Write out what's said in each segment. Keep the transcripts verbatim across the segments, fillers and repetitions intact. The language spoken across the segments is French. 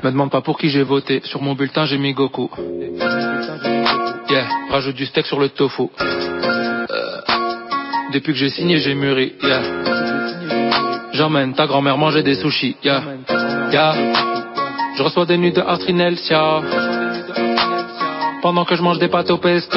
Me demande pas pour qui j'ai voté. Sur mon bulletin j'ai mis Goku. Yeah, rajoute du steak sur le tofu. euh, Depuis que j'ai signé j'ai mûri. Yeah. J'emmène ta grand-mère manger des sushis. Yeah. Yeah. Je reçois des nuits de Artrinelsia pendant que je mange des pâtes au pesto.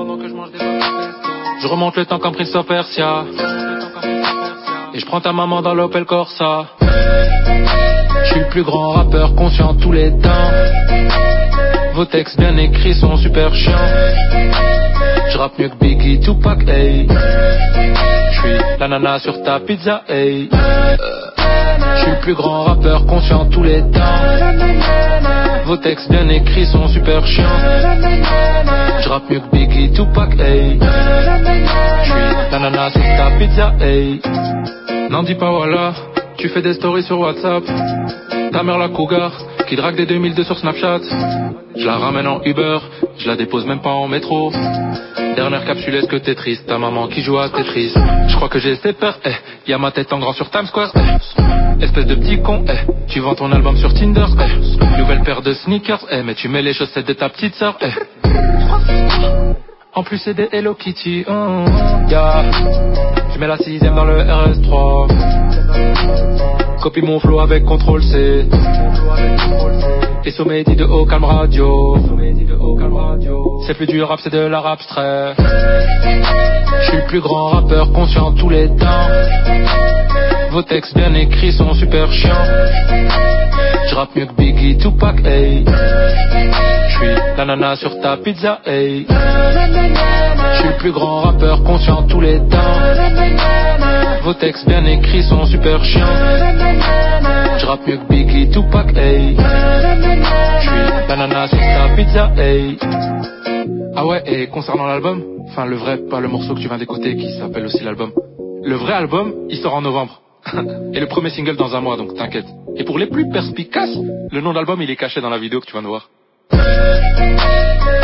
Je remonte le temps comme Prince of Persia et je prends ta maman dans l'Opel Corsa. Je suis le plus grand rappeur conscient de tous les temps. Vos textes bien écrits sont super chiants. Je rappe mieux que Biggie, Tupac, hey. Je suis l'ananas sur ta pizza, hey. euh, Je suis le plus grand rappeur conscient de tous les temps. Vos textes bien écrits sont super chiants. Je rappe mieux que Biggie, Tupac, hey. Je suis l'ananas sur ta pizza, hey. N'en dis pas voilà, tu fais des stories sur WhatsApp. Ta mère la cougar, qui drague des deux mille deux sur Snapchat. Je la ramène en Uber, je la dépose même pas en métro. Dernière capsule, est-ce que t'es triste? Ta maman qui joue à Tetris. Je crois que j'ai ses peurs, eh. Y'a ma tête en grand sur Times Square, eh. Espèce de petit con, eh. Tu vends ton album sur Tinder, eh. Nouvelle paire de sneakers, eh. Mais tu mets les chaussettes de ta petite sœur, eh. En plus c'est des Hello Kitty, oh, yeah. Je mets la sixième dans le R S trois. Copie mon flow avec contrôle C. Et sommet dit de haut calme radio. C'est plus du rap, c'est de la rap abstrait. Je suis le plus grand rappeur conscient de tous les temps. Vos textes bien écrits sont super chiants. Je rappe mieux que Biggie, Tupac, hey. Je suis l'ananas sur ta pizza, hey. Je suis le plus grand rappeur conscient de tous les temps. Vos textes bien écrits sont super chiants. Je rappe mieux que Biggie, Tupac, hey. Je suis l'ananas sur ta pizza, hey. Ah ouais, et concernant l'album, enfin le vrai, pas le morceau que tu viens d'écouter qui s'appelle aussi l'album. Le vrai album, il sort en novembre. Et le premier single dans un mois, donc t'inquiète. Et pour les plus perspicaces, le nom de l'album il est caché dans la vidéo que tu viens de voir.